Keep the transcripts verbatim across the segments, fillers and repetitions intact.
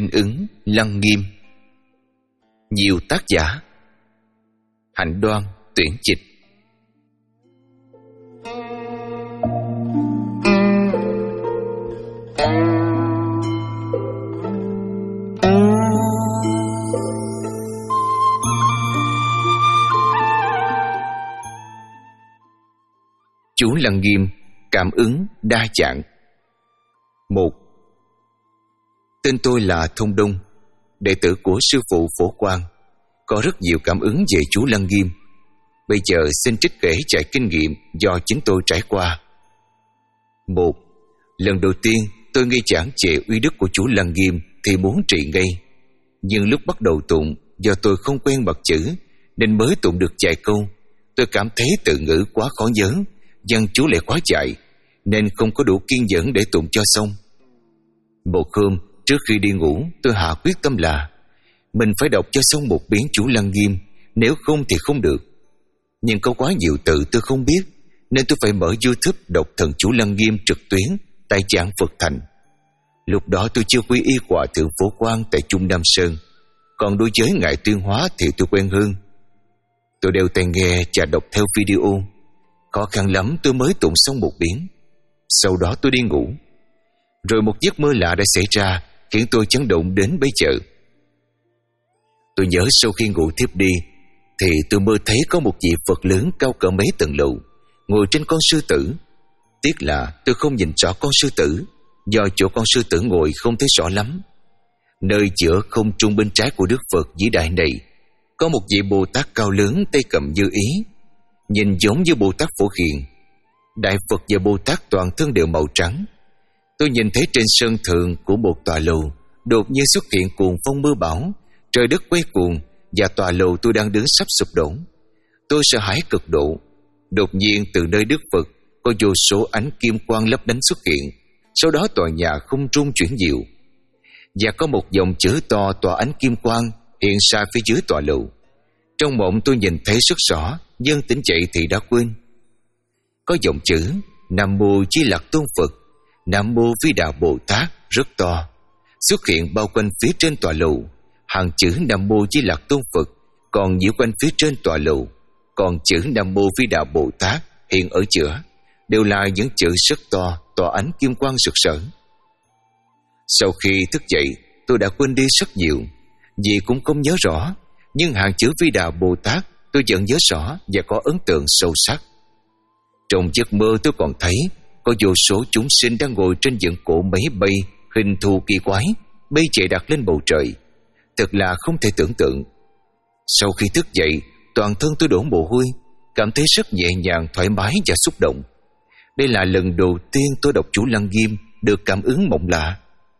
Linh ứng Lăng Nghiêm. Nhiều tác giả. Hạnh Đoan tuyển dịch. Chú Lăng Nghiêm cảm ứng đa dạng. Một. Tên tôi là Thông Đông, đệ tử của sư phụ Phổ Quang, có rất nhiều cảm ứng về chú Lăng Nghiêm. Bây giờ xin trích kể trải kinh nghiệm do chính tôi trải qua. Một. Lần đầu tiên tôi nghe giảng về uy đức của chú Lăng Nghiêm thì muốn trì ngay, nhưng lúc bắt đầu tụng, do tôi không quen bật chữ nên mới tụng được vài câu. Tôi cảm thấy từ ngữ quá khó nhớ, văn chú lại quá dài, nên không có đủ kiên nhẫn để tụng cho xong. Một hôm trước khi đi ngủ, tôi hạ quyết tâm là mình phải đọc cho xong một biến chú Lăng Nghiêm, nếu không thì không được. Nhưng có quá nhiều từ tôi không biết, nên tôi phải mở YouTube đọc thần chú Lăng Nghiêm trực tuyến tại giảng Phật Thành. Lúc đó tôi chưa quy y hòa thượng Phổ Quang tại Trung Nam Sơn, còn đối với ngài Tuyên Hóa thì tôi quen hơn. Tôi đeo tai nghe và đọc theo video. Khó khăn lắm tôi mới tụng xong một biến. Sau đó tôi đi ngủ. Rồi một giấc mơ lạ đã xảy ra, khiến tôi chấn động đến bây giờ. Tôi nhớ sau khi ngủ thiếp đi thì tôi mơ thấy có một vị Phật lớn cao cỡ mấy tầng lầu ngồi trên con sư tử. Tiếc là tôi không nhìn rõ con sư tử, do chỗ con sư tử ngồi không thấy rõ lắm. Nơi giữa không trung bên trái của Đức Phật vĩ đại này có một vị Bồ Tát cao lớn, tay cầm như ý, nhìn giống như Bồ Tát Phổ Hiền. Đại Phật và Bồ Tát toàn thân đều màu trắng. Tôi nhìn thấy trên sân thượng của một tòa lầu đột nhiên xuất hiện cuồng phong mưa bão, trời đất quay cuồng và tòa lầu tôi đang đứng sắp sụp đổ. Tôi sợ hãi cực độ. Đột nhiên từ nơi Đức Phật có vô số ánh kim quang lấp lánh xuất hiện. Sau đó tòa nhà không trung chuyển dịu, và có một dòng chữ to tỏa ánh kim quang hiện ra phía dưới tòa lầu. Trong mộng tôi nhìn thấy rất rõ, nhưng tỉnh dậy thì đã quên. Có dòng chữ Nam Mô Di Lặc Tôn Phật, Nam Mô Vi Đà Bồ Tát rất to xuất hiện bao quanh phía trên tòa lầu. Hàng chữ Nam Mô Di Lặc Tôn Phật còn nhiễu quanh phía trên tòa lầu, còn chữ Nam Mô Vi Đà Bồ Tát hiện ở giữa, đều là những chữ rất to tỏa ánh kim quang rực rỡ. Sau khi thức dậy, tôi đã quên đi rất nhiều, vì cũng không nhớ rõ, nhưng hàng chữ Vi Đà Bồ Tát tôi vẫn nhớ rõ và có ấn tượng sâu sắc. Trong giấc mơ tôi còn thấy có vô số chúng sinh đang ngồi trên những cỗ máy bay hình thù kỳ quái, bay chạy đặt lên bầu trời, thật là không thể tưởng tượng. Sau khi thức dậy, toàn thân tôi đổ mồ hôi, cảm thấy rất nhẹ nhàng, thoải mái và xúc động. Đây là lần đầu tiên tôi đọc chú Lăng Nghiêm được cảm ứng mộng lạ.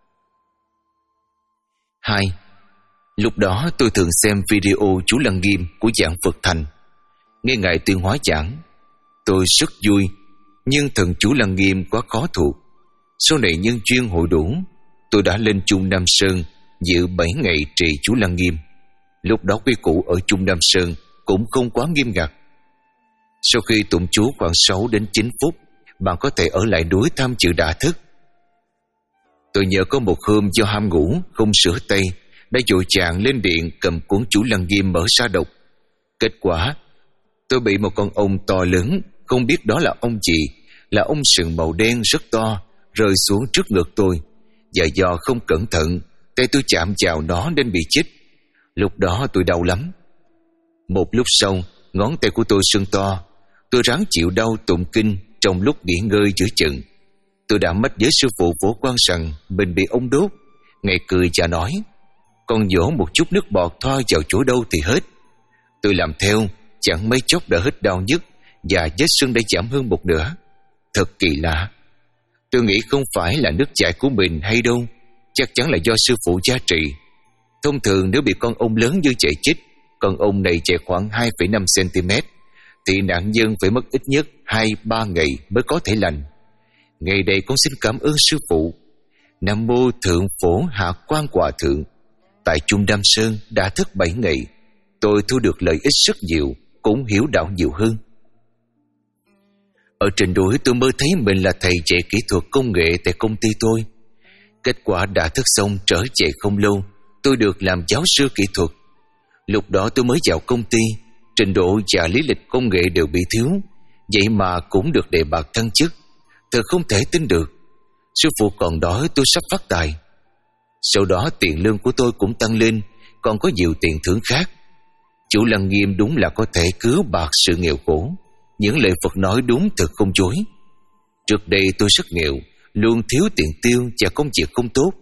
Hai. Lúc đó tôi thường xem video chú Lăng Nghiêm của giảng Phật Thành, nghe ngài Tuyên Hóa giảng. Tôi rất vui, nhưng thần chú Lăng Nghiêm quá khó thuộc. Sau này nhân duyên hội đủ, tôi đã lên Trung Nam Sơn dự bảy ngày trì chú Lăng Nghiêm. Lúc đó quy củ ở Trung Nam Sơn cũng không quá nghiêm ngặt. Sau khi tụng chú khoảng sáu đến chín phút, bạn có thể ở lại núi tham dự đả thức. Tôi nhớ có một hôm do ham ngủ không sửa tay, đã vội vàng lên điện cầm cuốn chú Lăng Nghiêm mở ra đọc. Kết quả tôi bị một con ong to lớn, không biết đó là ong gì, là ong sừng màu đen rất to, rơi xuống trước ngực tôi, và do không cẩn thận tay tôi chạm vào nó nên bị chích. Lúc đó tôi đau lắm. Một lúc sau, ngón tay của tôi sưng to. Tôi ráng chịu đau tụng kinh trong lúc nghỉ ngơi giữa chừng. Tôi đã mách với sư phụ Phổ Quang rằng mình bị ong đốt. Ngài cười và nói, con nhổ một chút nước bọt thoa vào chỗ đâu thì hết. Tôi làm theo, chẳng mấy chốc đã hết đau nhức và vết sưng đã giảm hơn một nửa. Thật kỳ lạ. Tôi nghĩ không phải là nước chảy của mình hay đâu, chắc chắn là do sư phụ gia trì. Thông thường nếu bị con ong lớn như vậy chích, con ong này chạy khoảng hai phẩy năm xăng-ti-mét, thì nạn nhân phải mất ít nhất hai ba ngày mới có thể lành. Ngày đây con xin cảm ơn sư phụ. Nam Mô Thượng Phổ Hạ Quan Hòa Thượng. Tại Trung Nam Sơn đã thức bảy ngày, tôi thu được lợi ích rất nhiều, cũng hiểu đạo nhiều hơn. Ở trên núi tôi mơ thấy mình là thầy dạy kỹ thuật công nghệ tại công ty tôi. Kết quả đã thức xong trở về không lâu, tôi được làm giáo sư kỹ thuật. Lúc đó tôi mới vào công ty, trình độ và lý lịch công nghệ đều bị thiếu, vậy mà cũng được đề bạt thăng chức. Thật không thể tin được. Sư phụ còn nói tôi sắp phát tài. Sau đó tiền lương của tôi cũng tăng lên, còn có nhiều tiền thưởng khác. Chủ Lăng Nghiêm đúng là có thể cứu bạc sự nghèo khổ. Những lời Phật nói đúng thật không dối. Trước đây tôi rất nghèo, luôn thiếu tiền tiêu và công việc không tốt.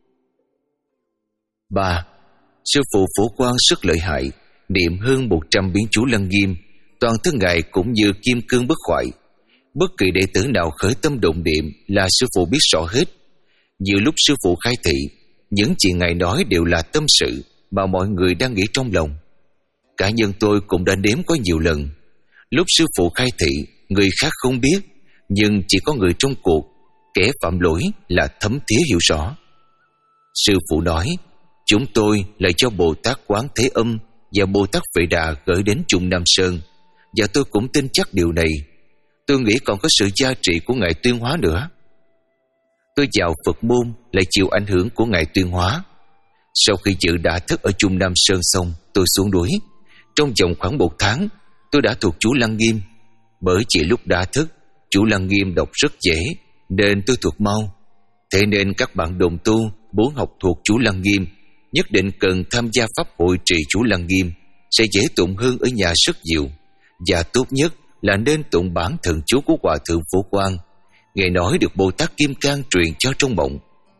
Ba, sư phụ Phổ Quang rất lợi hại, niệm hơn một trăm biến chú Lăng Nghiêm, toàn thân ngài cũng như kim cương bất hoại. Bất kỳ đệ tử nào khởi tâm động niệm là sư phụ biết rõ hết. Nhiều lúc sư phụ khai thị, những chuyện ngài nói đều là tâm sự mà mọi người đang nghĩ trong lòng. Cá nhân tôi cũng đã nếm có nhiều lần. Lúc sư phụ khai thị, người khác không biết, nhưng chỉ có người trong cuộc, kẻ phạm lỗi là thấm thía hiểu rõ. Sư phụ nói, chúng tôi là cho Bồ Tát Quán Thế Âm và Bồ Tát Vệ Đà gửi đến Trung Nam Sơn, và tôi cũng tin chắc điều này. Tôi nghĩ còn có sự gia trị của Ngài Tuyên Hóa nữa. Tôi vào Phật môn lại chịu ảnh hưởng của Ngài Tuyên Hóa. Sau khi dự đã thức ở Trung Nam Sơn xong, tôi xuống núi. Trong vòng khoảng một tháng, tôi đã thuộc chú Lăng Nghiêm. Bởi chỉ lúc đã thức, chú Lăng Nghiêm đọc rất dễ, nên tôi thuộc mau. Thế nên các bạn đồng tu muốn học thuộc chú Lăng Nghiêm, nhất định cần tham gia pháp hội trì chú Lăng Nghiêm, sẽ dễ tụng hơn ở nhà rất nhiều. Và tốt nhất là nên tụng bản thần chú của Hòa Thượng Phổ Quang. Ngài nói được Bồ Tát Kim Cang truyền cho trong mộng.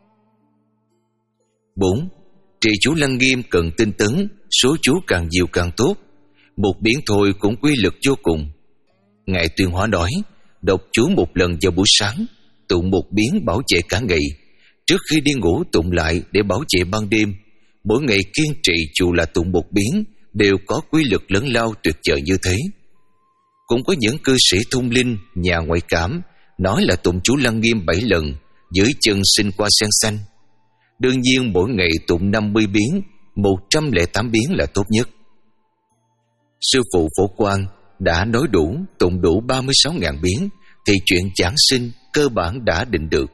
Bốn. Trì chú Lăng Nghiêm cần tinh tấn, số chú càng nhiều càng tốt. Một biến thôi cũng quy lực vô cùng. Ngài Tuyên Hóa nói, đọc chú một lần vào buổi sáng, tụng một biến bảo vệ cả ngày. Trước khi đi ngủ tụng lại để bảo vệ ban đêm. Mỗi ngày kiên trì dù là tụng một biến đều có quy lực lớn lao tuyệt vời như thế. Cũng có những cư sĩ thông linh, nhà ngoại cảm nói là tụng chú Lăng Nghiêm bảy lần, dưới chân sinh qua sen xanh. Đương nhiên mỗi ngày tụng năm mươi biến, một trăm lẻ tám biến là tốt nhất. Sư phụ Phổ Quang đã nói đủ, tụng đủ ba mươi sáu ngàn biến thì chuyện giảng sinh cơ bản đã định được.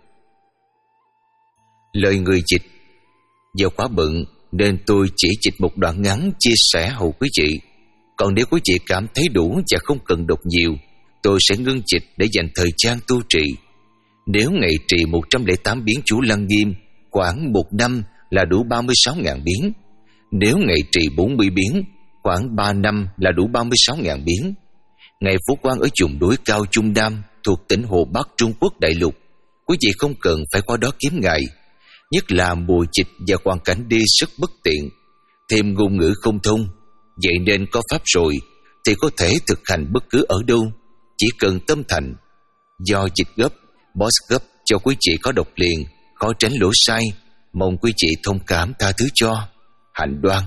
Lời người dịch. Do quá bận nên tôi chỉ dịch một đoạn ngắn chia sẻ hầu quý vị. Còn nếu quý vị cảm thấy đủ và không cần đọc nhiều, tôi sẽ ngưng dịch để dành thời gian tu trì. Nếu ngày trì một trăm lẻ tám biến chú Lăng Nghiêm, khoảng một năm là đủ ba mươi sáu ngàn biến. Nếu ngày trì bốn mươi biến, khoảng ba năm là đủ ba mươi sáu ngàn biến. Ngài Phổ Quang ở vùng núi cao Trung Nam thuộc tỉnh Hồ Bắc Trung Quốc đại lục. Quý vị không cần phải qua đó kiếm Ngài. Nhất là mùa dịch và hoàn cảnh đi rất bất tiện, thêm ngôn ngữ không thông. Vậy nên có pháp rồi thì có thể thực hành bất cứ ở đâu, chỉ cần tâm thành. Do dịch gấp, boss gấp cho quý vị có đọc liền, khó tránh lỗi sai. Mong quý vị thông cảm tha thứ cho. Hạnh Đoan.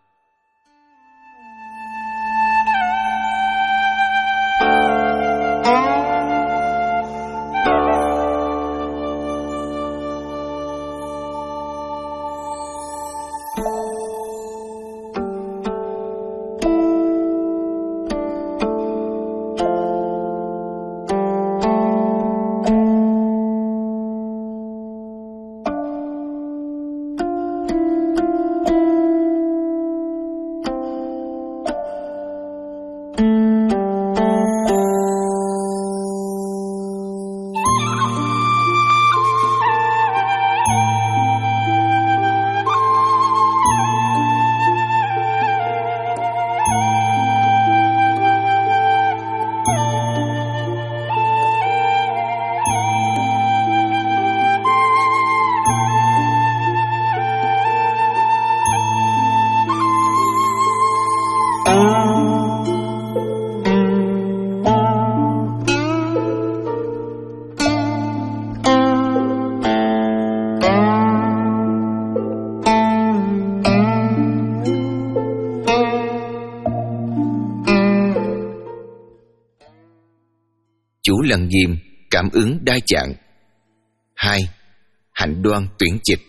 Chú Lăng Nghiêm cảm ứng đa dạng. Hai. Hạnh Đoan tuyển dịch.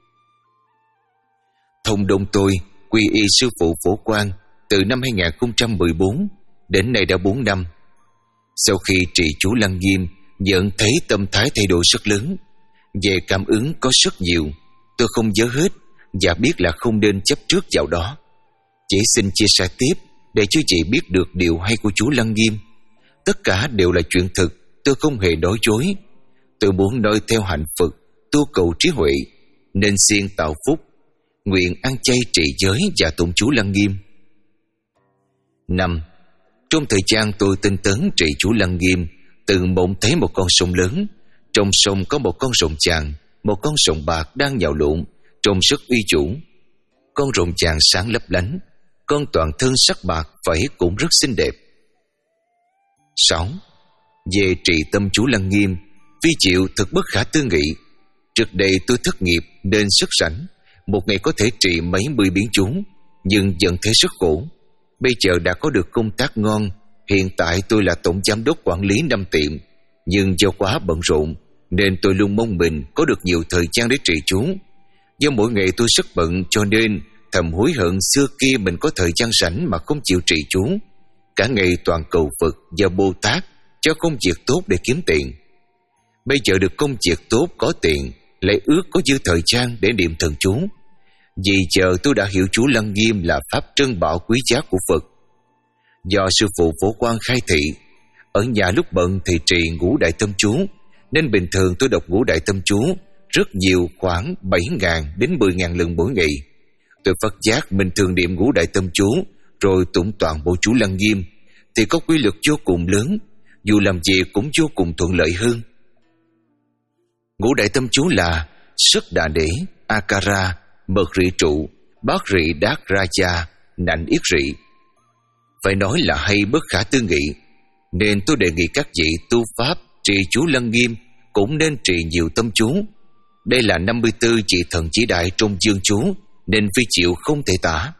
Thông đông tôi quy y sư phụ Phổ Quang từ năm hai không một bốn, đến nay đã bốn năm. Sau khi trì chú Lăng Nghiêm, nhận thấy tâm thái thay đổi rất lớn. Về cảm ứng có rất nhiều, tôi không nhớ hết và biết là không nên chấp trước vào đó. Chỉ xin chia sẻ tiếp để cho chị biết được điều hay của chú Lăng Nghiêm. Tất cả đều là chuyện thực, tôi không hề nói dối. Tôi muốn noi theo hạnh Phật, tu cầu trí huệ, nên siêng tạo phúc, nguyện ăn chay trì giới và tụng chú Lăng Nghiêm. Năm. Trong thời gian tôi tinh tấn trì chú Lăng Nghiêm, từng mộng thấy một con sông lớn. Trong sông có một con rồng vàng, một con rồng bạc đang nhào lộn, trông rất uy chủ. Con rồng vàng sáng lấp lánh, con toàn thân sắc bạc, vảy cũng rất xinh đẹp. Sáu. Về trì tâm chú Lăng Nghiêm, vi diệu thật bất khả tư nghị. Trước đây tôi thất nghiệp nên rất rảnh, một ngày có thể trì mấy mươi biến chú, nhưng vẫn thấy rất khổ. Bây giờ đã có được công tác ngon. Hiện tại tôi là tổng giám đốc quản lý năm tiệm, nhưng do quá bận rộn nên tôi luôn mong mình có được nhiều thời gian để trì chú. Do mỗi ngày tôi rất bận, cho nên thầm hối hận xưa kia mình có thời gian rảnh mà không chịu trì chú. Cả ngày toàn cầu Phật và Bồ Tát cho công việc tốt để kiếm tiền. Bây giờ được công việc tốt có tiền, lại ước có dư thời gian để niệm thần chú. Vì giờ tôi đã hiểu chú Lăng Nghiêm là pháp trân bảo quý giá của Phật. Do sư phụ Phổ Quang khai thị, ở nhà lúc bận thì trì ngũ đại tâm chú, nên bình thường tôi đọc ngũ đại tâm chú rất nhiều, khoảng bảy nghìn đến mười nghìn lần mỗi ngày. Tôi phát giác mình thường niệm ngũ đại tâm chú rồi tụng toàn bộ chú Lăng Nghiêm thì có quy lực vô cùng lớn, dù làm gì cũng vô cùng thuận lợi hơn. Ngũ đại tâm chú là Sức Đà Đế, Akara, Mật Rị Trụ, Bát Rị Đát Raja, Nạnh Yết Rị. Phải nói là hay bất khả tư nghị, nên tôi đề nghị các vị tu pháp trì chú Lăng Nghiêm cũng nên trì nhiều tâm chú. Đây là năm mươi tư vị thần chỉ đại trong dương chú, nên vi diệu không thể tả.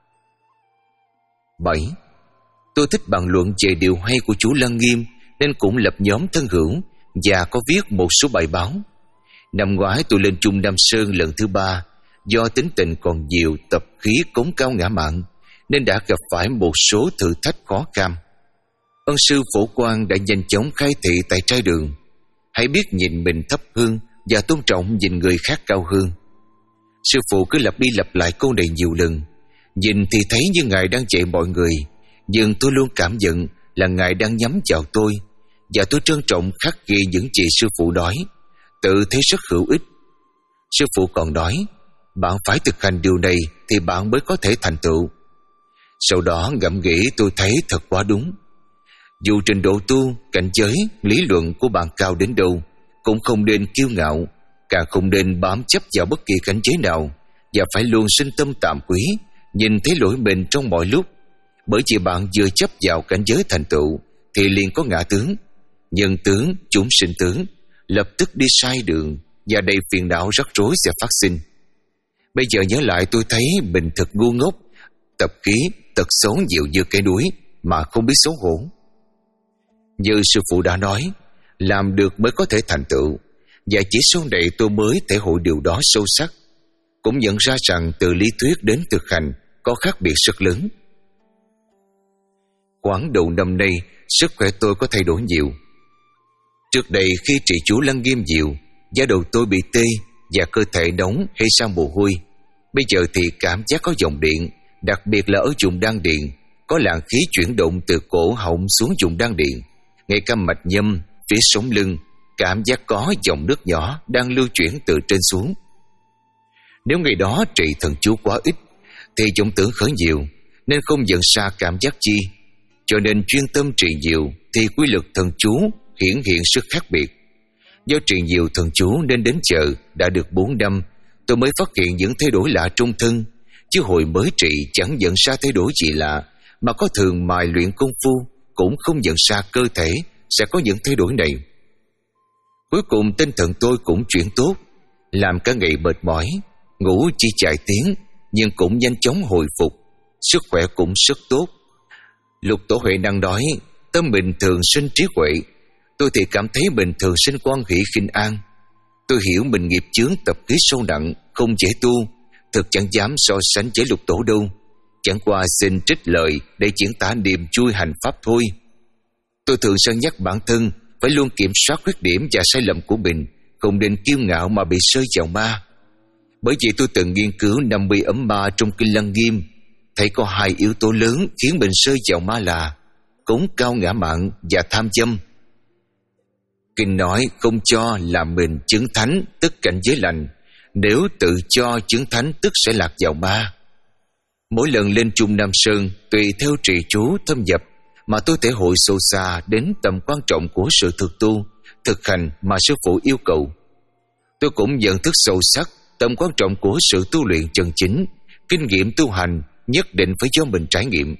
Bảy. Tôi thích bàn luận về điều hay của chú Lăng Nghiêm, nên cũng lập nhóm thân hữu và có viết một số bài báo. Năm ngoái tôi lên Trung Nam Sơn lần thứ ba, do tính tình còn nhiều, tập khí cống cao ngã mạn, nên đã gặp phải một số thử thách khó khăn. Ân sư Phổ Quang đã nhanh chóng khai thị tại trai đường: hãy biết nhìn mình thấp hơn và tôn trọng nhìn người khác cao hơn. Sư phụ cứ lặp đi lặp lại câu này nhiều lần. Nhìn thì thấy như Ngài đang dạy mọi người, nhưng tôi luôn cảm nhận là Ngài đang nhắm vào tôi, và tôi trân trọng khắc ghi những gì sư phụ nói, tự thấy rất hữu ích. Sư phụ còn nói, bạn phải thực hành điều này thì bạn mới có thể thành tựu. Sau đó ngẫm nghĩ tôi thấy thật quá đúng. Dù trình độ tu, cảnh giới, lý luận của bạn cao đến đâu, cũng không nên kiêu ngạo, càng không nên bám chấp vào bất kỳ cảnh giới nào, và phải luôn sinh tâm tạm quý, nhìn thấy lỗi mình trong mọi lúc. Bởi vì bạn vừa chấp vào cảnh giới thành tựu thì liền có ngã tướng, nhân tướng, chúng sinh tướng, lập tức đi sai đường, và đầy phiền não rắc rối sẽ phát sinh. Bây giờ nhớ lại tôi thấy mình thật ngu ngốc, tập khí, tật xấu nhiều như cây núi mà không biết xấu hổ. Như sư phụ đã nói, làm được mới có thể thành tựu, và chỉ sau này tôi mới thể hội điều đó sâu sắc, cũng nhận ra rằng từ lý thuyết đến thực hành có khác biệt rất lớn. Khoảng đầu năm nay, sức khỏe tôi có thay đổi nhiều. Trước đây khi trì chú Lăng Nghiêm nhiều, da đầu tôi bị tê và cơ thể nóng hay ra mồ hôi. Bây giờ thì cảm giác có dòng điện, đặc biệt là ở vùng đan điền, có làn khí chuyển động từ cổ họng xuống vùng đan điền, ngay cả mạch nhâm, phía sống lưng, cảm giác có dòng nước nhỏ đang lưu chuyển từ trên xuống. Nếu ngày đó trì thần chú quá ít thì vọng tưởng khởi nhiều, nên không nhận ra cảm giác chi. Cho nên chuyên tâm trì nhiều thì quy lực thần chú hiển hiện sức khác biệt. Do trì nhiều thần chú nên đến giờ đã được bốn năm, tôi mới phát hiện những thay đổi lạ trong thân, chứ hồi mới trì chẳng nhận ra thay đổi gì lạ, mà có thường mài luyện công phu cũng không nhận ra cơ thể sẽ có những thay đổi này. Cuối cùng tinh thần tôi cũng chuyển tốt, làm cả ngày mệt mỏi, ngủ chỉ vài tiếng nhưng cũng nhanh chóng hồi phục, sức khỏe cũng rất tốt. Lục Tổ Huệ năng nói, tâm mình thường sinh trí huệ, tôi thì cảm thấy mình thường sinh quan hỷ khinh an. Tôi hiểu mình nghiệp chướng tập khí sâu nặng, không dễ tu, thực chẳng dám so sánh với Lục Tổ đâu, chẳng qua xin trích lời để diễn tả niềm chui hành pháp thôi. Tôi thường săn nhắc bản thân phải luôn kiểm soát khuyết điểm và sai lầm của mình không nên kiêu ngạo mà bị rơi vào ma. Bởi vì tôi từng nghiên cứu năm mươi ấm ma trong Kinh Lăng Nghiêm, thấy có hai yếu tố lớn khiến mình rơi vào ma là cống cao ngã mạn và tham dâm. Kinh nói không cho là mình chứng thánh tức cảnh giới lành, nếu tự cho chứng thánh tức sẽ lạc vào ma. Mỗi lần lên Trung Nam Sơn, tùy theo trì chú thâm nhập mà tôi thể hội sâu xa đến tầm quan trọng của sự thực tu, thực hành mà sư phụ yêu cầu. Tôi cũng nhận thức sâu sắc tầm quan trọng của sự tu luyện chân chính. Kinh nghiệm tu hành nhất định phải do mình trải nghiệm.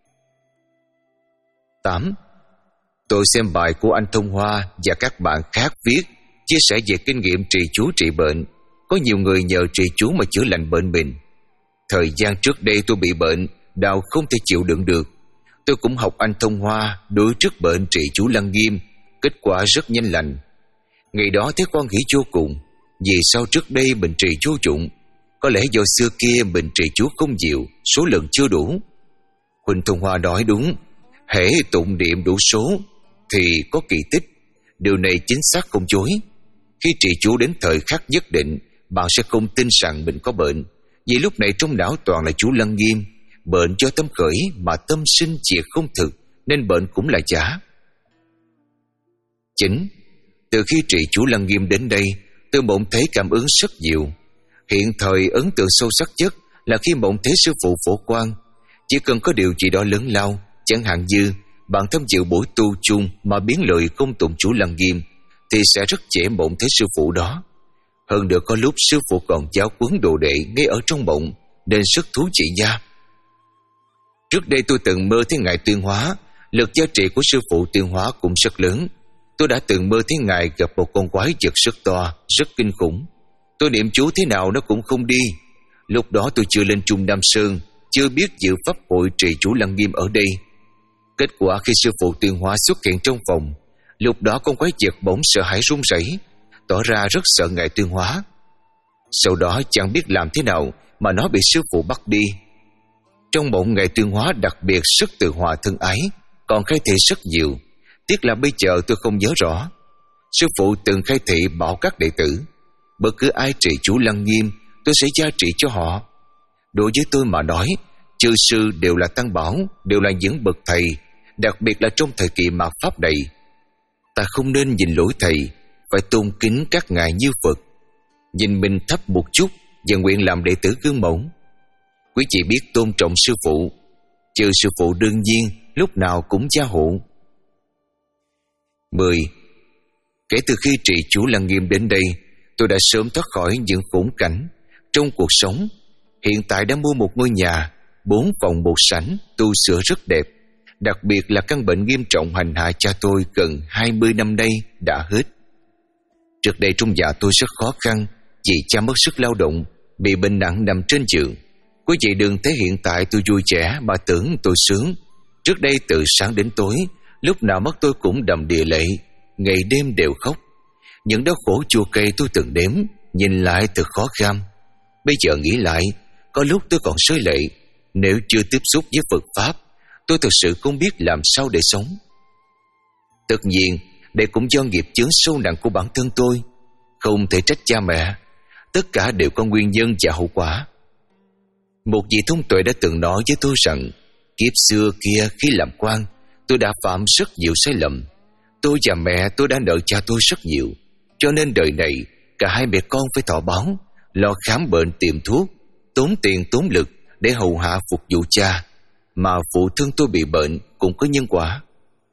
tám. Tôi xem bài của anh Thông Hoa và các bạn khác viết chia sẻ về kinh nghiệm trì chú trị bệnh. Có nhiều người nhờ trì chú mà chữa lành bệnh mình. Thời gian trước đây tôi bị bệnh, đau không thể chịu đựng được. Tôi cũng học anh Thông Hoa đối trước bệnh trì chú Lăng Nghiêm, kết quả rất nhanh lành. Ngày đó thấy quan hỷ vô cùng, vì sao trước đây mình trì chú dụng? Có lẽ do xưa kia mình trì chú không nhiều, số lần chưa đủ. Huỳnh Thông Hoa nói đúng, hễ tụng niệm đủ số thì có kỳ tích. Điều này chính xác không chối. Khi trì chú đến thời khắc nhất định, bạn sẽ không tin rằng mình có bệnh, vì lúc này trong não toàn là chú Lăng Nghiêm. Bệnh do tâm khởi mà tâm sinh diệt không thực, nên bệnh cũng là giả. Chính từ khi trì chú Lăng Nghiêm đến đây, tôi mộng thấy cảm ứng rất nhiều. Hiện thời ấn tượng sâu sắc nhất là khi mộng thấy sư phụ Phổ Quang. Chỉ cần có điều gì đó lớn lao, chẳng hạn như bạn tham dự buổi tu chung mà biến lời không tụng chú Lăng Nghiêm, thì sẽ rất dễ mộng thấy sư phụ đó. Hơn nữa có lúc sư phụ còn giáo huấn đồ đệ ngay ở trong mộng, nên rất thú vị nha. Trước đây tôi từng mơ thấy Ngài Tuyên Hóa, lực giá trị của sư phụ Tuyên Hóa cũng rất lớn. Tôi đã từng mơ thấy Ngài gặp một con quái vật rất to, rất kinh khủng. Tôi niệm chú thế nào nó cũng không đi. Lúc đó tôi chưa lên Trung Nam Sơn, chưa biết dự pháp hội trì chú Lăng Nghiêm ở đây. Kết quả khi sư phụ Tuyên Hóa xuất hiện trong phòng, lúc đó con quái vật bỗng sợ hãi run rẩy, tỏ ra rất sợ Ngài Tuyên Hóa. Sau đó chẳng biết làm thế nào mà nó bị sư phụ bắt đi. Trong mộng Ngài Tuyên Hóa đặc biệt rất từ hòa thân ái, còn khai thị rất nhiều. Tiếc là bây giờ tôi không nhớ rõ. Sư phụ từng khai thị bảo các đệ tử, bất cứ ai trì chú Lăng Nghiêm, tôi sẽ gia trị cho họ. Đối với tôi mà nói, chư sư đều là tăng bảo, đều là những bậc thầy, đặc biệt là trong thời kỳ mạt pháp này. Ta không nên nhìn lỗi thầy, phải tôn kính các ngài như Phật. Nhìn mình thấp một chút và nguyện làm đệ tử gương mẫu. Quý vị biết tôn trọng sư phụ, trừ sư phụ đương nhiên lúc nào cũng gia hộ. Mười. Kể từ khi trì chú Lăng Nghiêm đến đây, tôi đã sớm thoát khỏi những khốn cảnh trong cuộc sống. Hiện tại đã mua một ngôi nhà bốn phòng một sảnh, tu sửa rất đẹp. Đặc biệt là căn bệnh nghiêm trọng hành hạ cha tôi gần hai mươi năm nay đã hết. Trước đây trong nhà tôi rất khó khăn, vì cha mất sức lao động, bị bệnh nặng nằm trên giường. Quý vị đừng thấy hiện tại tôi vui vẻ mà tưởng tôi sướng. Trước đây từ sáng đến tối, lúc nào mắt tôi cũng đầm đìa lệ, ngày đêm đều khóc. Những đau khổ chua cay tôi từng đếm, nhìn lại thật khó khăn. Bây giờ nghĩ lại, có lúc tôi còn rơi lệ. Nếu chưa tiếp xúc với Phật Pháp, tôi thực sự không biết làm sao để sống. Tất nhiên, đây cũng do nghiệp chướng sâu nặng của bản thân tôi. Không thể trách cha mẹ, tất cả đều có nguyên nhân và hậu quả. Một vị thông tuệ đã từng nói với tôi rằng, kiếp xưa kia khi làm quan, tôi đã phạm rất nhiều sai lầm. Tôi và mẹ tôi đã nợ cha tôi rất nhiều, cho nên đời này cả hai mẹ con phải thọ báo, lo khám bệnh tìm thuốc, tốn tiền tốn lực để hầu hạ phục vụ cha. Mà phụ thân tôi bị bệnh cũng có nhân quả.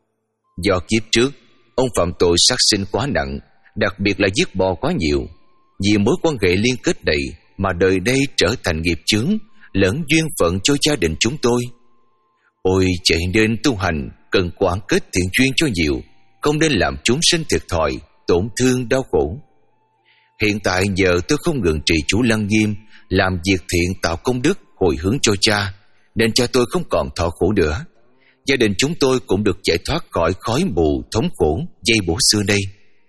Do kiếp trước ông phạm tội sát sinh quá nặng, đặc biệt là giết bò quá nhiều. Vì mối quan hệ liên kết này mà đời đây trở thành nghiệp chướng, lẫn duyên phận cho gia đình chúng tôi. Ôi, vậy nên tu hành cần quảng kết thiện duyên cho nhiều, không nên làm chúng sinh thiệt thòi, tổn thương, đau khổ. Hiện tại nhờ tôi không ngừng trì chú Lăng Nghiêm, làm việc thiện tạo công đức, hồi hướng cho cha, nên cha tôi không còn thọ khổ nữa. Gia đình chúng tôi cũng được giải thoát khỏi khói mù thống khổ dây bổ xưa đây.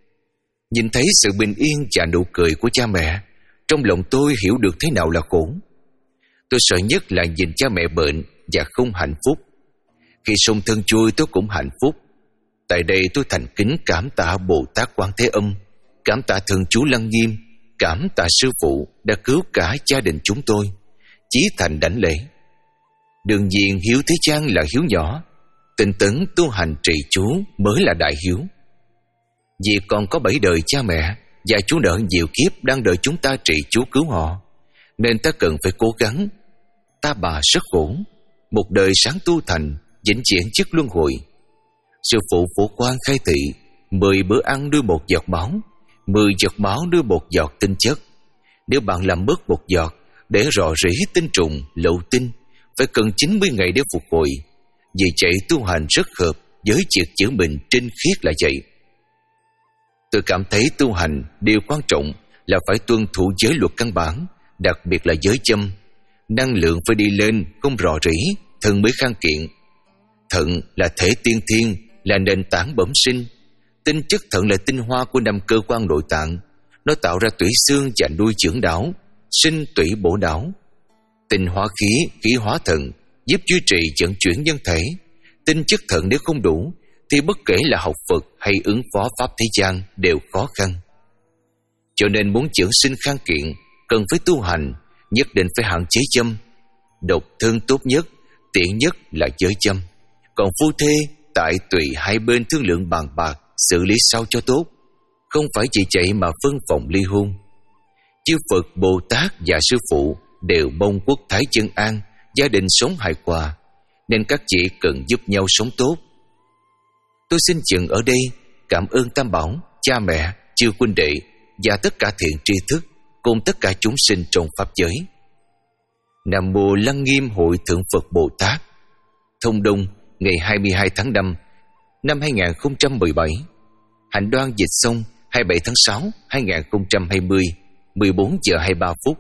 Nhìn thấy sự bình yên và nụ cười của cha mẹ, trong lòng tôi hiểu được thế nào là khổ. Tôi sợ nhất là nhìn cha mẹ bệnh và không hạnh phúc. Khi sông thân chui tôi cũng hạnh phúc. Tại đây tôi thành kính cảm tạ Bồ Tát Quan Thế Âm, Cảm tạ Thượng Chủ Lăng Nghiêm, cảm tạ sư phụ đã cứu cả gia đình chúng tôi. Chí thành đảnh lễ. Đương nhiên hiếu thế gian là hiếu nhỏ, tinh tấn tu hành trì chú mới là đại hiếu. Vì còn có bảy đời cha mẹ và chú nợ nhiều kiếp đang đợi chúng ta trì chú cứu họ, nên ta cần phải cố gắng. Ta bà rất khổ, một đời sáng tu thành, vĩnh viễn chức luân hồi. Sư phụ Phổ Quang khai thị, mười bữa ăn đưa một giọt máu, mười giọt máu đưa một giọt tinh chất. Nếu bạn làm mất một giọt để rò rỉ tinh trùng, lậu tinh, phải cần chín mươi ngày để phục hồi. Vì vậy tu hành rất hợp với việc chữa mình trinh khiết là vậy. Tôi cảm thấy tu hành điều quan trọng là phải tuân thủ giới luật căn bản, đặc biệt là giới châm. Năng lượng phải đi lên, không rò rỉ, thần mới khang kiện. Thận là thể tiên thiên, là nền tảng bẩm sinh. Tinh chất thận là tinh hoa của năm cơ quan nội tạng. Nó tạo ra tủy xương và nuôi dưỡng đảo, sinh tủy bổ đảo. Tinh hóa khí, khí hóa thận, giúp duy trì vận chuyển nhân thể. Tinh chất thận nếu không đủ thì bất kể là học Phật hay ứng phó pháp thế gian đều khó khăn. Cho nên muốn dưỡng sinh khang kiện, cần phải tu hành, nhất định phải hạn chế châm. Độc thân tốt nhất, tiện nhất là giới châm. Còn phu thê tại tùy hai bên thương lượng bàn bạc, xử lý sao cho tốt, không phải vì vậy mà phân phòng ly hôn. Chư Phật, Bồ Tát và Sư Phụ đều mong quốc thái dân an, gia đình sống hài hòa, nên các chị cần giúp nhau sống tốt. Tôi xin dừng ở đây, cảm ơn Tam Bảo, cha mẹ, chư huynh đệ và tất cả thiện tri thức cùng tất cả chúng sinh trong pháp giới. Nam mô Lăng Nghiêm Hội Thượng Phật Bồ Tát. Thông Đông, ngày hai mươi hai tháng năm năm hai nghìn không trăm mười bảy. Hành đoan dịch xong hai mươi bảy tháng sáu năm hai nghìn không trăm hai mươi, mười bốn giờ hai mươi ba phút.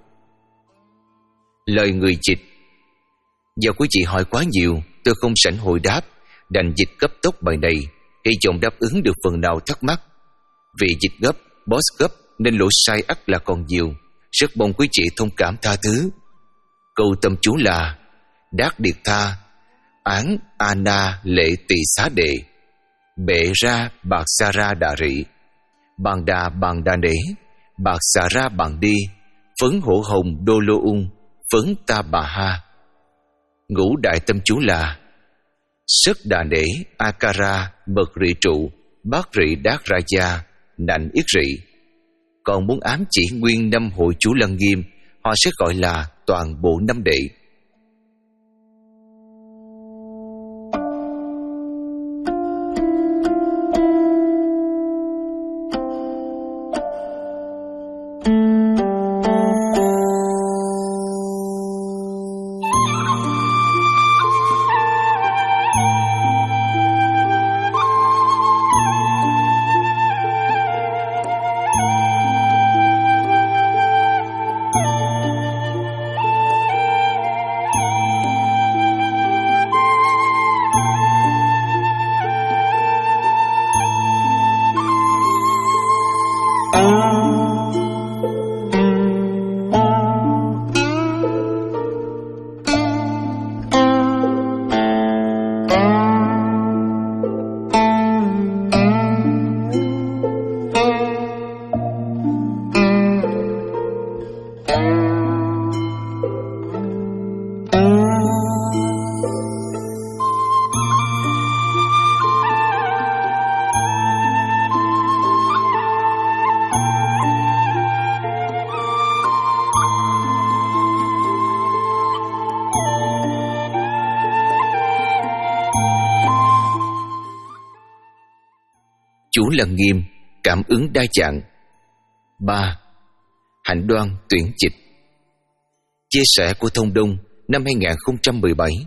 Lời người dịch. Do quý vị hỏi quá nhiều, tôi không sẵn hồi đáp, đành dịch cấp tốc bài này, hy vọng đáp ứng được phần nào thắc mắc. Vì dịch gấp, boss gấp nên lỗi sai ắt là còn nhiều, rất mong quý vị thông cảm tha thứ. Câu tâm chú là: Đát Điệt Tha Án Ana Lệ Tỳ Xá Đệ Bệ Ra Bạc Sa Ra Đà Rị Bàn Đà Bàn Đà Nể Bạc Sa Ra Bàn Đi Phấn Hổ Hồng Đô Lô Ung Phấn Ta Bà Ha. Ngũ đại tâm chú là: Sức Đà Nể Akara Mật Rị Trụ Bát Rị Đát Ra Gia Nạnh Yết Rị. Còn muốn ám chỉ nguyên năm hội chú Lăng Nghiêm, họ sẽ gọi là toàn bộ năm đệ. Chú Lăng Nghiêm, cảm ứng đa dạng. Ba. Hạnh đoan tuyển dịch. Chia sẻ của Thông Đông năm hai nghìn không trăm mười bảy.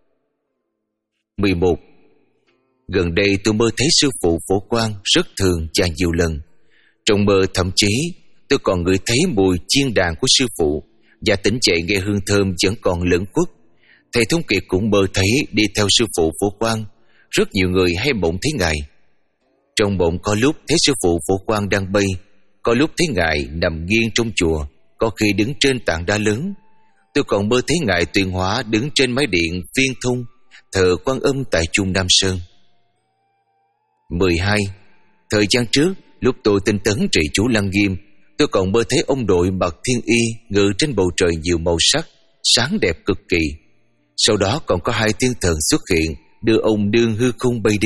mười một. Gần đây tôi mơ thấy sư phụ Phổ Quang rất thường và nhiều lần. Trong mơ thậm chí tôi còn ngửi thấy mùi chiên đàn của sư phụ, và tỉnh dậy nghe hương thơm vẫn còn lẫn khuất. Thầy Thông Kiệt cũng mơ thấy đi theo sư phụ Phổ Quang. Rất nhiều người hay mộng thấy ngài. Trong mộng có lúc thấy sư phụ Phổ Quang đang bay, có lúc thấy ngài nằm nghiêng trong chùa, có khi đứng trên tảng đá lớn. Tôi còn mơ thấy ngài Tuyền Hóa đứng trên mái điện Phiên Thung thờ Quan Âm tại Trung Nam Sơn. mười hai. Thời gian trước, Lúc tôi tinh tấn trì chú Lăng Nghiêm, tôi còn mơ thấy ông đội mặc thiên y ngự trên bầu trời nhiều màu sắc, sáng đẹp cực kỳ. Sau đó còn có hai thiên thần xuất hiện, đưa ông đương hư không bay đi.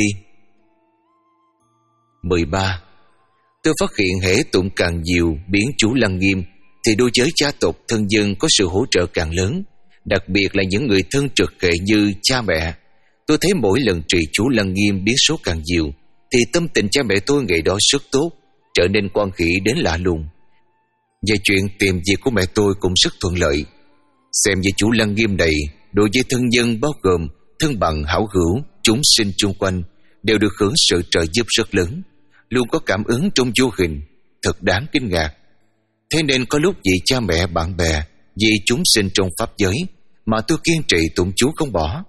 mười ba. Tôi phát hiện hễ tụng càng nhiều biến chú Lăng Nghiêm thì đối với gia tộc thân dân có sự hỗ trợ càng lớn, đặc biệt là những người thân trực hệ như cha mẹ. Tôi thấy mỗi lần trì chú Lăng Nghiêm biến số càng nhiều thì tâm tình cha mẹ tôi ngày đó rất tốt, trở nên quan hỷ đến lạ lùng. Và chuyện tìm việc của mẹ tôi cũng rất thuận lợi. Xem như chú Lăng Nghiêm này đối với thân nhân bao gồm thân bằng hảo hữu, chúng sinh chung quanh đều được hưởng sự trợ giúp rất lớn, luôn có cảm ứng trong vô hình, thật đáng kinh ngạc. Thế nên có lúc vì cha mẹ bạn bè, vì chúng sinh trong pháp giới mà tôi kiên trì tụng chú không bỏ.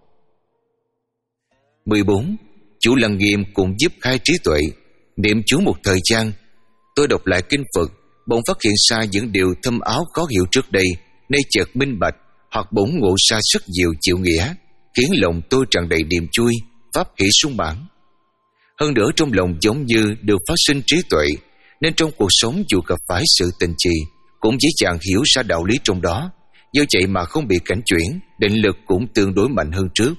mười bốn. Chú Lăng Nghiêm cũng giúp khai trí tuệ. Niệm chú một thời gian, tôi đọc lại kinh Phật, bỗng phát hiện ra những điều thâm áo khó hiểu trước đây, nay chợt minh bạch, hoặc bỗng ngộ ra rất nhiều chiều nghĩa, khiến lòng tôi tràn đầy niềm vui, pháp hỷ sung mãn. Hơn nữa trong lòng giống như được phát sinh trí tuệ, nên trong cuộc sống dù gặp phải sự tình trì cũng dễ dàng hiểu ra đạo lý trong đó, do vậy mà không bị cảnh chuyển, định lực cũng tương đối mạnh hơn trước.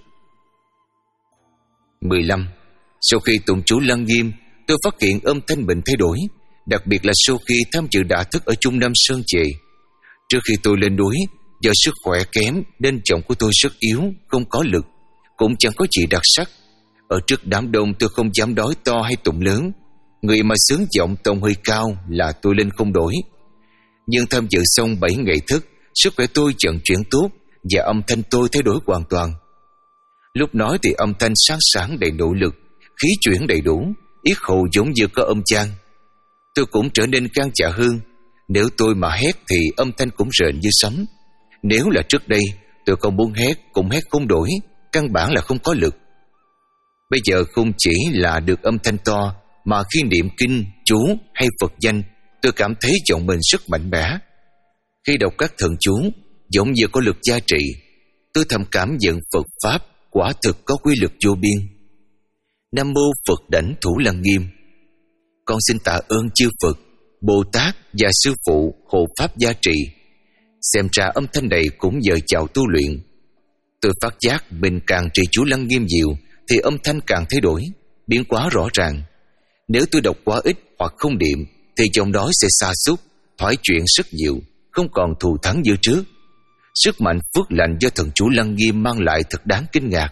mười lăm. Sau khi tụng chú Lăng Nghiêm, tôi phát hiện âm thanh mình thay đổi, đặc biệt là sau khi tham dự đả thức ở Trung Nam Sơn về. Trước khi tôi lên núi, do sức khỏe kém nên giọng của tôi rất yếu, không có lực, cũng chẳng có gì đặc sắc. Ở trước đám đông tôi không dám nói to hay tụng lớn, người mà sướng giọng tông hơi cao là tôi lên không đổi. Nhưng tham dự xong bảy ngày thức, sức khỏe tôi dần chuyển tốt và âm thanh tôi thay đổi hoàn toàn. Lúc nói thì âm thanh sáng sảng đầy nỗ lực, khí chuyển đầy đủ, yết hầu giống như có âm chan. Tôi cũng trở nên gan dạ hơn. Nếu tôi mà hét thì âm thanh cũng rền như sấm. Nếu là trước đây, tôi không muốn hét cũng hét không đổi, căn bản là không có lực. Bây giờ không chỉ là được âm thanh to, mà khi niệm kinh, chú hay Phật danh, tôi cảm thấy giọng mình rất mạnh mẽ. Khi đọc các thần chú, giống như có lực gia trị. Tôi thầm cảm nhận Phật Pháp quả thực có quy lực vô biên. Nam mô Phật Đảnh Thủ Lăng Nghiêm. Con xin tạ ơn chư Phật, Bồ Tát và Sư Phụ hộ Pháp gia trị. Xem ra âm thanh này cũng nhờ chào tu luyện. Tôi phát giác mình càng trì chú Lăng Nghiêm nhiều thì âm thanh càng thay đổi, biến hóa rõ ràng. Nếu tôi đọc quá ít hoặc không niệm thì giọng nói sẽ sa sút, thoái chuyển rất nhiều, không còn thù thắng như trước. Sức mạnh phước lành do thần chú Lăng Nghiêm mang lại thật đáng kinh ngạc.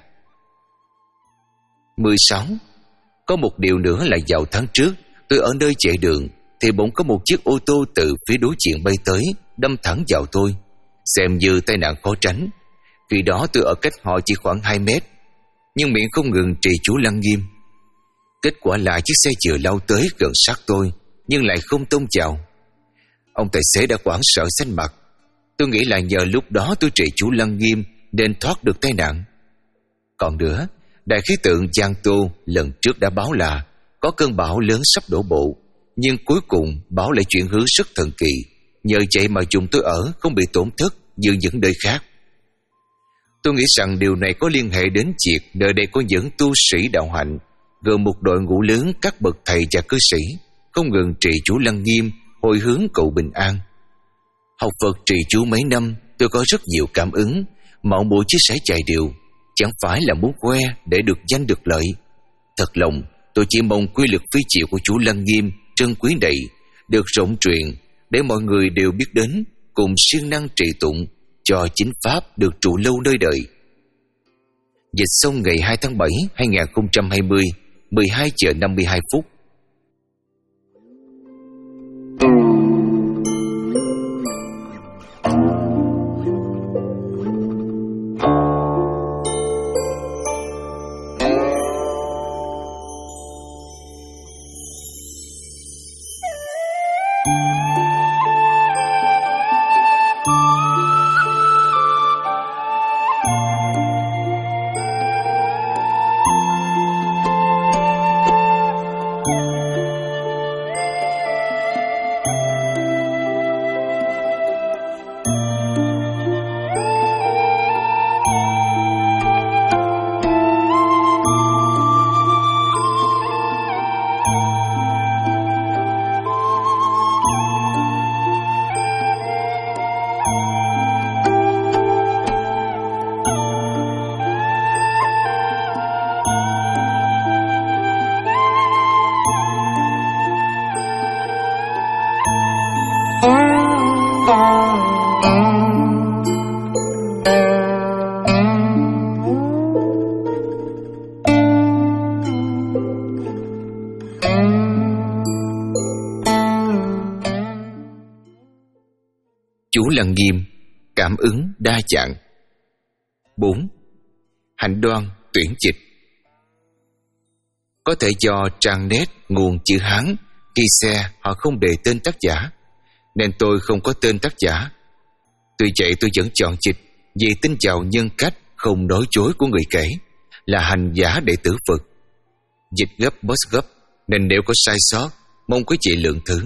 mười sáu. Có một điều nữa là vào tháng trước, tôi ở nơi chạy đường thì bỗng có một chiếc ô tô từ phía đối diện bay tới, đâm thẳng vào tôi, xem như tai nạn khó tránh. Khi đó tôi ở cách họ chỉ khoảng hai mét, nhưng miệng không ngừng trì chú Lăng Nghiêm. Kết quả là chiếc xe vừa lao tới gần sát tôi, nhưng lại không tông chào. Ông tài xế đã hoảng sợ xanh mặt. Tôi nghĩ là nhờ lúc đó tôi trì chú Lăng Nghiêm nên thoát được tai nạn. Còn nữa, đài khí tượng Giang Tô lần trước đã báo là có cơn bão lớn sắp đổ bộ, nhưng cuối cùng bão lại chuyển hướng rất thần kỳ. Nhờ vậy mà vùng tôi ở không bị tổn thất như những nơi khác. Tôi nghĩ rằng điều này có liên hệ đến việc nơi đây có những tu sĩ đạo hạnh, gồm một đội ngũ lớn các bậc thầy và cư sĩ, không ngừng trì chú Lăng Nghiêm, hồi hướng cầu bình an. Học Phật trì chú mấy năm, tôi có rất nhiều cảm ứng, mạo muội chia sẻ vài điều, chẳng phải là muốn khoe để được danh được lợi. Thật lòng, tôi chỉ mong quy lực phi diệu của chú Lăng Nghiêm trân quý này được rộng truyền để mọi người đều biết đến, cùng siêng năng trì tụng cho chính pháp được trụ lâu nơi đời. Dịch xong ngày hai tháng bảy năm hai nghìn không trăm hai mươi, mười hai giờ năm mươi hai phút. Chú Lăng Nghiêm, cảm ứng đa dạng. Bốn. Hạnh Đoan tuyển dịch. Có thể do trang net nguồn chữ Hán ghi xe họ không đề tên tác giả, nên tôi không có tên tác giả. Tuy vậy tôi vẫn chọn dịch vì tin vào nhân cách không nói dối của người kể, là hành giả đệ tử Phật. Dịch gấp boss gấp, nên nếu có sai sót mong quý vị lượng thứ.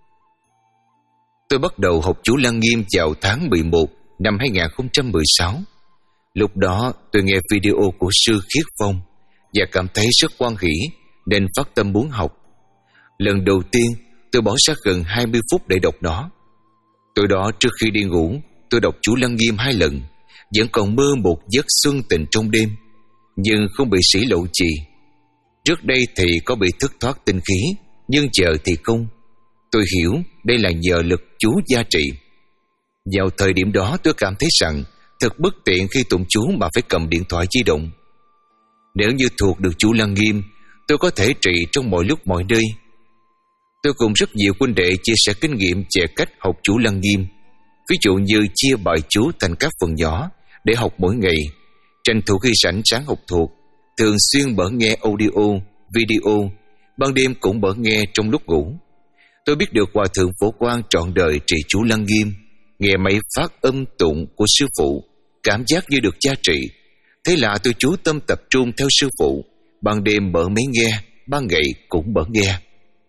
Tôi bắt đầu học chú Lăng Nghiêm vào tháng mười một năm hai nghìn không trăm mười sáu. Lúc đó tôi nghe video của sư Khiết Phong và cảm thấy rất hoan hỉ nên phát tâm muốn học. Lần đầu tiên tôi bỏ ra gần hai mươi phút để đọc nó. Tối đó trước khi đi ngủ, tôi đọc chú Lăng Nghiêm hai lần, vẫn còn mơ một giấc xuân tình trong đêm, nhưng không bị sĩ lộ trì. Trước đây thì có bị thất thoát tinh khí, nhưng giờ thì không. Tôi hiểu đây là nhờ lực chú gia trị. Vào thời điểm đó tôi cảm thấy rằng thật bất tiện khi tụng chú mà phải cầm điện thoại di động. Nếu như thuộc được chú Lăng Nghiêm, tôi có thể trị trong mọi lúc mọi nơi. Tôi cùng rất nhiều huynh đệ chia sẻ kinh nghiệm về cách học chú Lăng Nghiêm. Ví dụ như chia bài chú thành các phần nhỏ để học mỗi ngày, tranh thủ khi rảnh sáng học thuộc, thường xuyên mở nghe audio, video, ban đêm cũng mở nghe trong lúc ngủ. Tôi biết được Hòa Thượng Phổ Quang trọn đời trì chú Lăng Nghiêm, nghe mấy phát âm tụng của sư phụ, cảm giác như được gia trị. Thế là tôi chú tâm tập trung theo sư phụ, ban đêm mở máy nghe, ban ngày cũng mở nghe.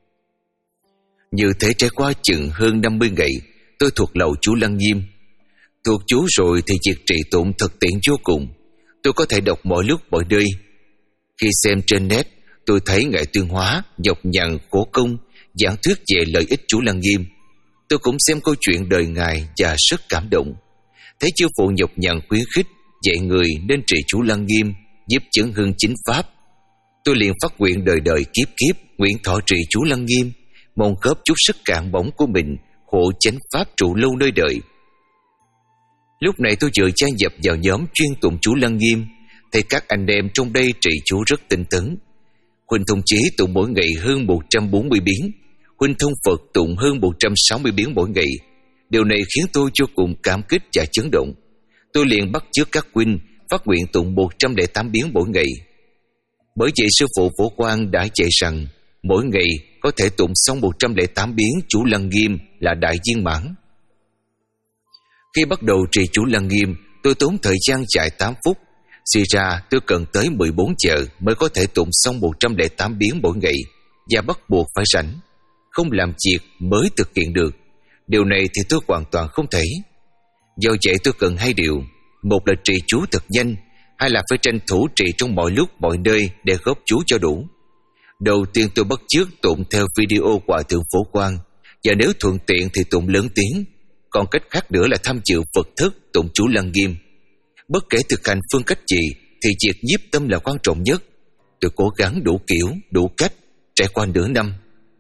Như thế trải qua chừng hơn năm mươi ngày, tôi thuộc lầu chú Lăng Nghiêm. Thuộc chú rồi thì việc trì tụng thật tiện vô cùng. Tôi có thể đọc mọi lúc mọi nơi. Khi xem trên net, tôi thấy Ngài Tuyên Hóa nhọc nhằn khổ công giảng thuyết về lợi ích chú Lăng Nghiêm. Tôi cũng xem câu chuyện đời Ngài và rất cảm động. Thấy chư phụ nhọc nhằn khuyến khích dạy người nên trì chú Lăng Nghiêm, giúp chứng hưng chính pháp. Tôi liền phát nguyện đời đời kiếp kiếp nguyện thọ trì chú Lăng Nghiêm, mong góp chút sức cạn bổng của mình hộ chánh pháp trụ lâu nơi đời. Lúc này tôi vừa gia nhập vào nhóm chuyên tụng chú Lăng Nghiêm, thấy các anh em trong đây trì chú rất tinh tấn. Huỳnh Thông Chí tụng mỗi ngày hơn một trăm bốn mươi biến, Huỳnh Thông Phật tụng hơn một trăm sáu mươi biến mỗi ngày. Điều này khiến tôi vô cùng cảm kích và chấn động. Tôi liền bắt chước các huynh phát nguyện tụng một trăm lẻ tám biến mỗi ngày. Bởi vậy sư phụ Phổ Quang đã dạy rằng mỗi ngày có thể tụng xong một trăm lẻ tám biến chú Lăng Nghiêm là đại viên mãn. Khi bắt đầu trì chú Lăng Nghiêm, tôi tốn thời gian dài tám phút. Suy ra tôi cần tới mười bốn giờ mới có thể tụng xong một trăm lẻ tám biến mỗi ngày, và bắt buộc phải rảnh, không làm việc mới thực hiện được. Điều này thì tôi hoàn toàn không thể. Do vậy tôi cần hai điều: một là trì chú thật nhanh, hai là phải tranh thủ trì trong mọi lúc mọi nơi để góp chú cho đủ. Đầu tiên tôi bắt chước tụng theo video Hòa Thượng Phổ Quang, và nếu thuận tiện thì tụng lớn tiếng. Còn cách khác nữa là tham dự Phật thức tụng chú Lăng Nghiêm. Bất kể thực hành phương cách gì thì việc nhiếp tâm là quan trọng nhất. Tôi cố gắng đủ kiểu, đủ cách, trải qua nửa năm.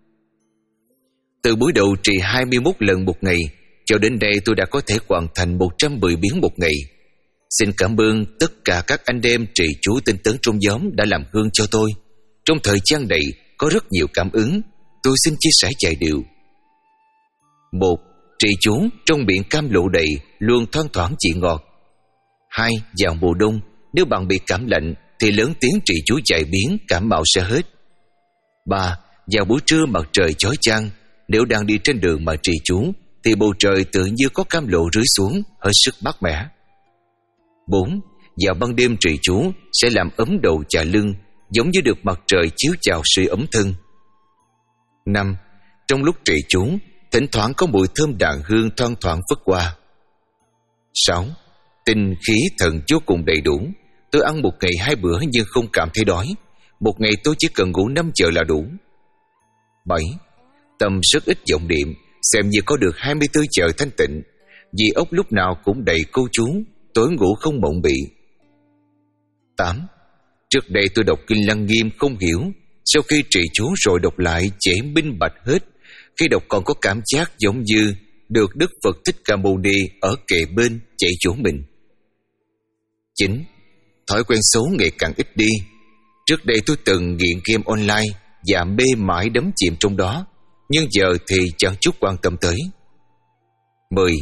Từ buổi đầu trì hai mươi mốt lần một ngày, cho đến đây tôi đã có thể hoàn thành một trăm mười biến một ngày. Xin cảm ơn tất cả các anh em trì chú tinh tấn trong nhóm đã làm gương cho tôi. Trong thời gian này có rất nhiều cảm ứng, tôi xin chia sẻ vài điều. Một, trì chú trong miệng cam lộ đầy, luôn thoang thoảng vị ngọt. Hai, vào mùa đông, nếu bạn bị cảm lạnh thì lớn tiếng trì chú vài biến, cảm mạo sẽ hết. Ba, vào buổi trưa mặt trời chói chang, nếu đang đi trên đường mà trì chú thì bầu trời tự như có cam lộ rưới xuống, hết sức mát mẻ. Bốn, vào ban đêm trì chú sẽ làm ấm đầu và lưng, giống như được mặt trời chiếu chào sưởi ấm thân. Năm, trong lúc trì chú, thỉnh thoảng có mùi thơm đàn hương thoang thoảng phất qua. Sáu, tinh khí thần vô cùng đầy đủ. Tôi ăn một ngày hai bữa nhưng không cảm thấy đói. Một ngày tôi chỉ cần ngủ năm giờ là đủ. Bảy, tâm rất ít vọng niệm, xem như có được hai mươi tư giờ thanh tịnh, vì ốc lúc nào cũng đầy câu chú, tối ngủ không mộng mị. Tám, trước đây tôi đọc kinh Lăng Nghiêm không hiểu, sau khi trì chú rồi đọc lại dễ minh bạch hết. Khi đọc còn có cảm giác giống như được Đức Phật Thích Ca Mâu Ni ở kề bên dạy dỗ mình. Chín, thói quen xấu ngày càng ít đi. Trước đây tôi từng nghiện game online và mê mải đắm chìm trong đó, nhưng giờ thì chẳng chút quan tâm tới. Mười,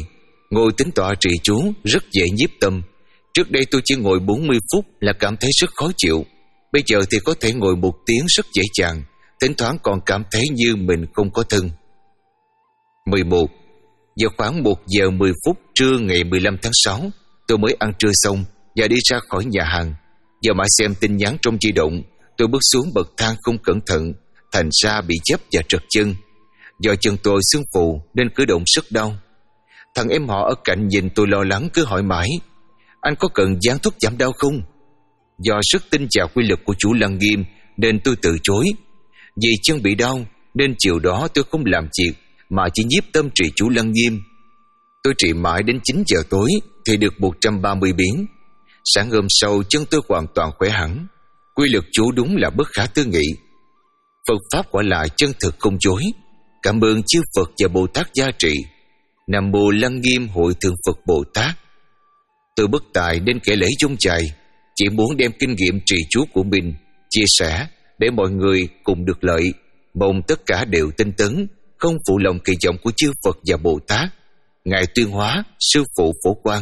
Ngồi tính tọa trì chú rất dễ nhiếp tâm. Trước đây tôi chỉ ngồi bốn mươi phút là cảm thấy rất khó chịu. Bây giờ thì có thể ngồi một tiếng rất dễ dàng, thỉnh thoảng còn cảm thấy như mình không có thân. mười một. Vào khoảng một giờ mười phút trưa ngày mười lăm tháng sáu, tôi mới ăn trưa xong và đi ra khỏi nhà hàng. Giờ mãi xem tin nhắn trong di động, tôi bước xuống bậc thang không cẩn thận, thành ra bị dấp và trật chân. Do chân tôi xương phù nên cử động rất đau. Thằng em họ ở cạnh nhìn tôi lo lắng cứ hỏi mãi: anh có cần dán thuốc giảm đau không? Do rất tin vào quy luật của Chủ Lăng Nghiêm nên tôi từ chối. Vì chân bị đau nên chiều đó tôi không làm việc mà chỉ nhiếp tâm trì Chủ Lăng Nghiêm. Tôi trì mãi đến chín giờ tối thì được một trăm ba mươi biến. Sáng hôm sau chân tôi hoàn toàn khỏe hẳn. Quy luật Chủ đúng là bất khả tư nghị. Phật Pháp quả là chân thực không dối. Cảm ơn chư Phật và Bồ Tát gia trị. Nam Mô Lăng Nghiêm Hội Thượng Phật Bồ Tát. Tôi bất tài nên kể lễ dung dài, chỉ muốn đem kinh nghiệm trì chú của mình chia sẻ để mọi người cùng được lợi. Mong tất cả đều tinh tấn, không phụ lòng kỳ vọng của chư Phật và Bồ Tát. Ngài Tuyên Hóa, Sư Phụ Phổ Quang.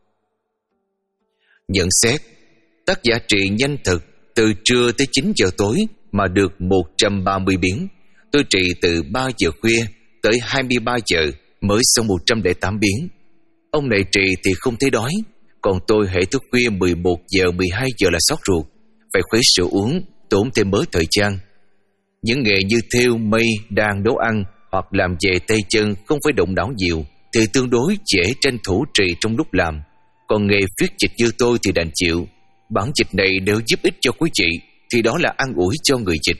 Nhận xét: tác giả trì nhanh thật, từ trưa tới chín giờ tối mà được một trăm ba mươi biến. Tôi trì từ ba giờ khuya tới hai mươi ba giờ mới xong một trăm lẻ tám biến. Ông này trì thì không thấy đói, còn tôi hễ thức khuya mười một giờ mười hai giờ là sốt ruột, phải khuấy sữa uống, tốn thêm bớt thời gian. Những nghề như thêu, mây, đàn, nấu ăn hoặc làm về tay chân không phải động não nhiều thì tương đối dễ tranh thủ trì trong lúc làm. Còn nghề viết dịch như tôi thì đành chịu. Bản dịch này nếu giúp ích cho quý vị thì đó là an ủi cho người dịch.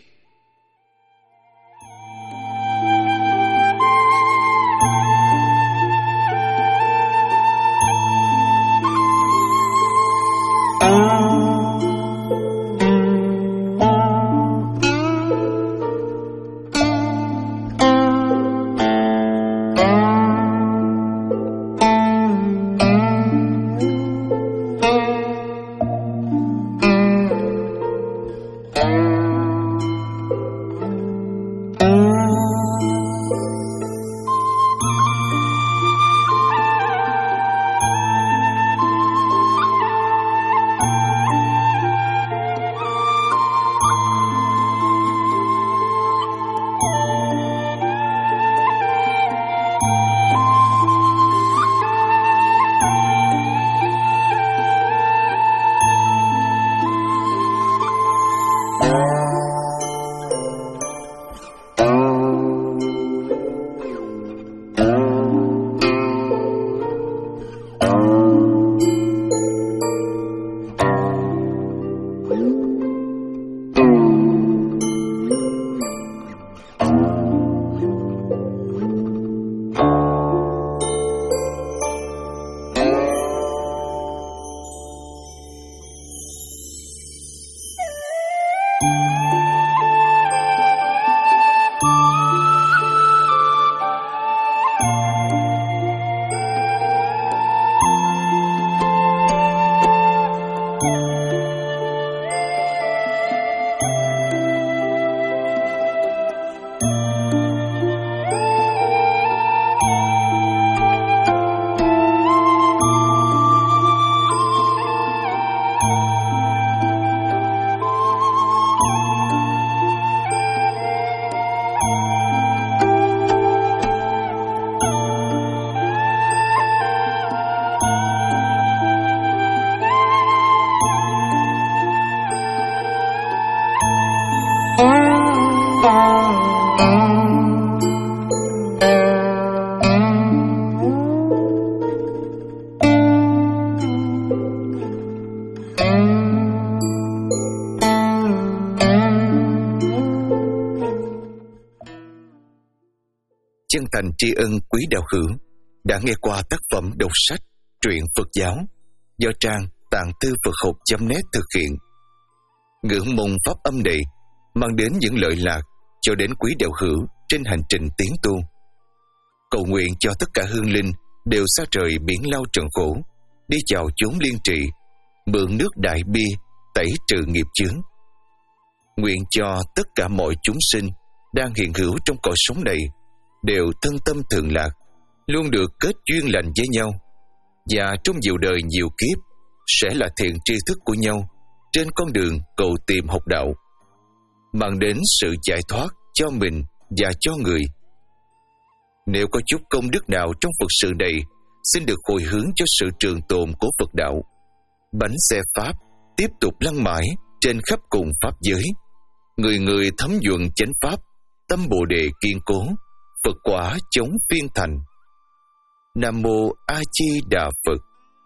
Chân thành tri ân quý đạo hữu đã nghe qua tác phẩm đọc sách Truyện Phật Giáo do trang tạng thư Phật học chấm net thực hiện. Ngưỡng mong pháp âm này mang đến những lợi lạc cho đến quý đạo hữu trên hành trình tiến tu. Cầu nguyện cho tất cả hương linh đều xa trời miễn lao trần khổ, đi vào chốn liên trì, mượn nước đại bi tẩy trừ nghiệp chướng. Nguyện cho tất cả mọi chúng sinh đang hiện hữu trong cõi sống này đều thân tâm thường lạc, luôn được kết duyên lành với nhau, và trong nhiều đời nhiều kiếp sẽ là thiện tri thức của nhau trên con đường cầu tìm học đạo, mang đến sự giải thoát cho mình và cho người. Nếu có chút công đức nào trong Phật sự này, xin được hồi hướng cho sự trường tồn của Phật đạo. Bánh xe Pháp tiếp tục lăn mãi trên khắp cùng Pháp giới. Người người thấm nhuận chánh Pháp, tâm Bồ Đề kiên cố, Phật quả chống phiên thành. Nam Mô A Di Đà Phật.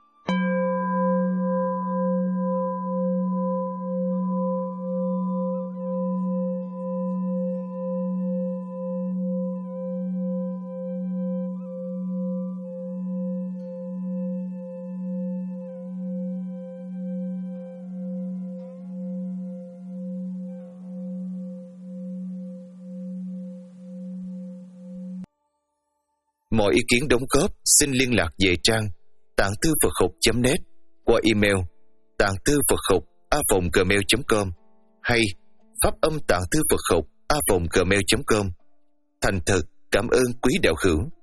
Mọi ý kiến đóng góp xin liên lạc về trang tạng thư Phật học chấm net qua email tạng thư Phật học a vòng gmail chấm com hay pháp âm tạng thư Phật học a vòng gmail chấm com. Thành thật cảm ơn quý đạo hữu.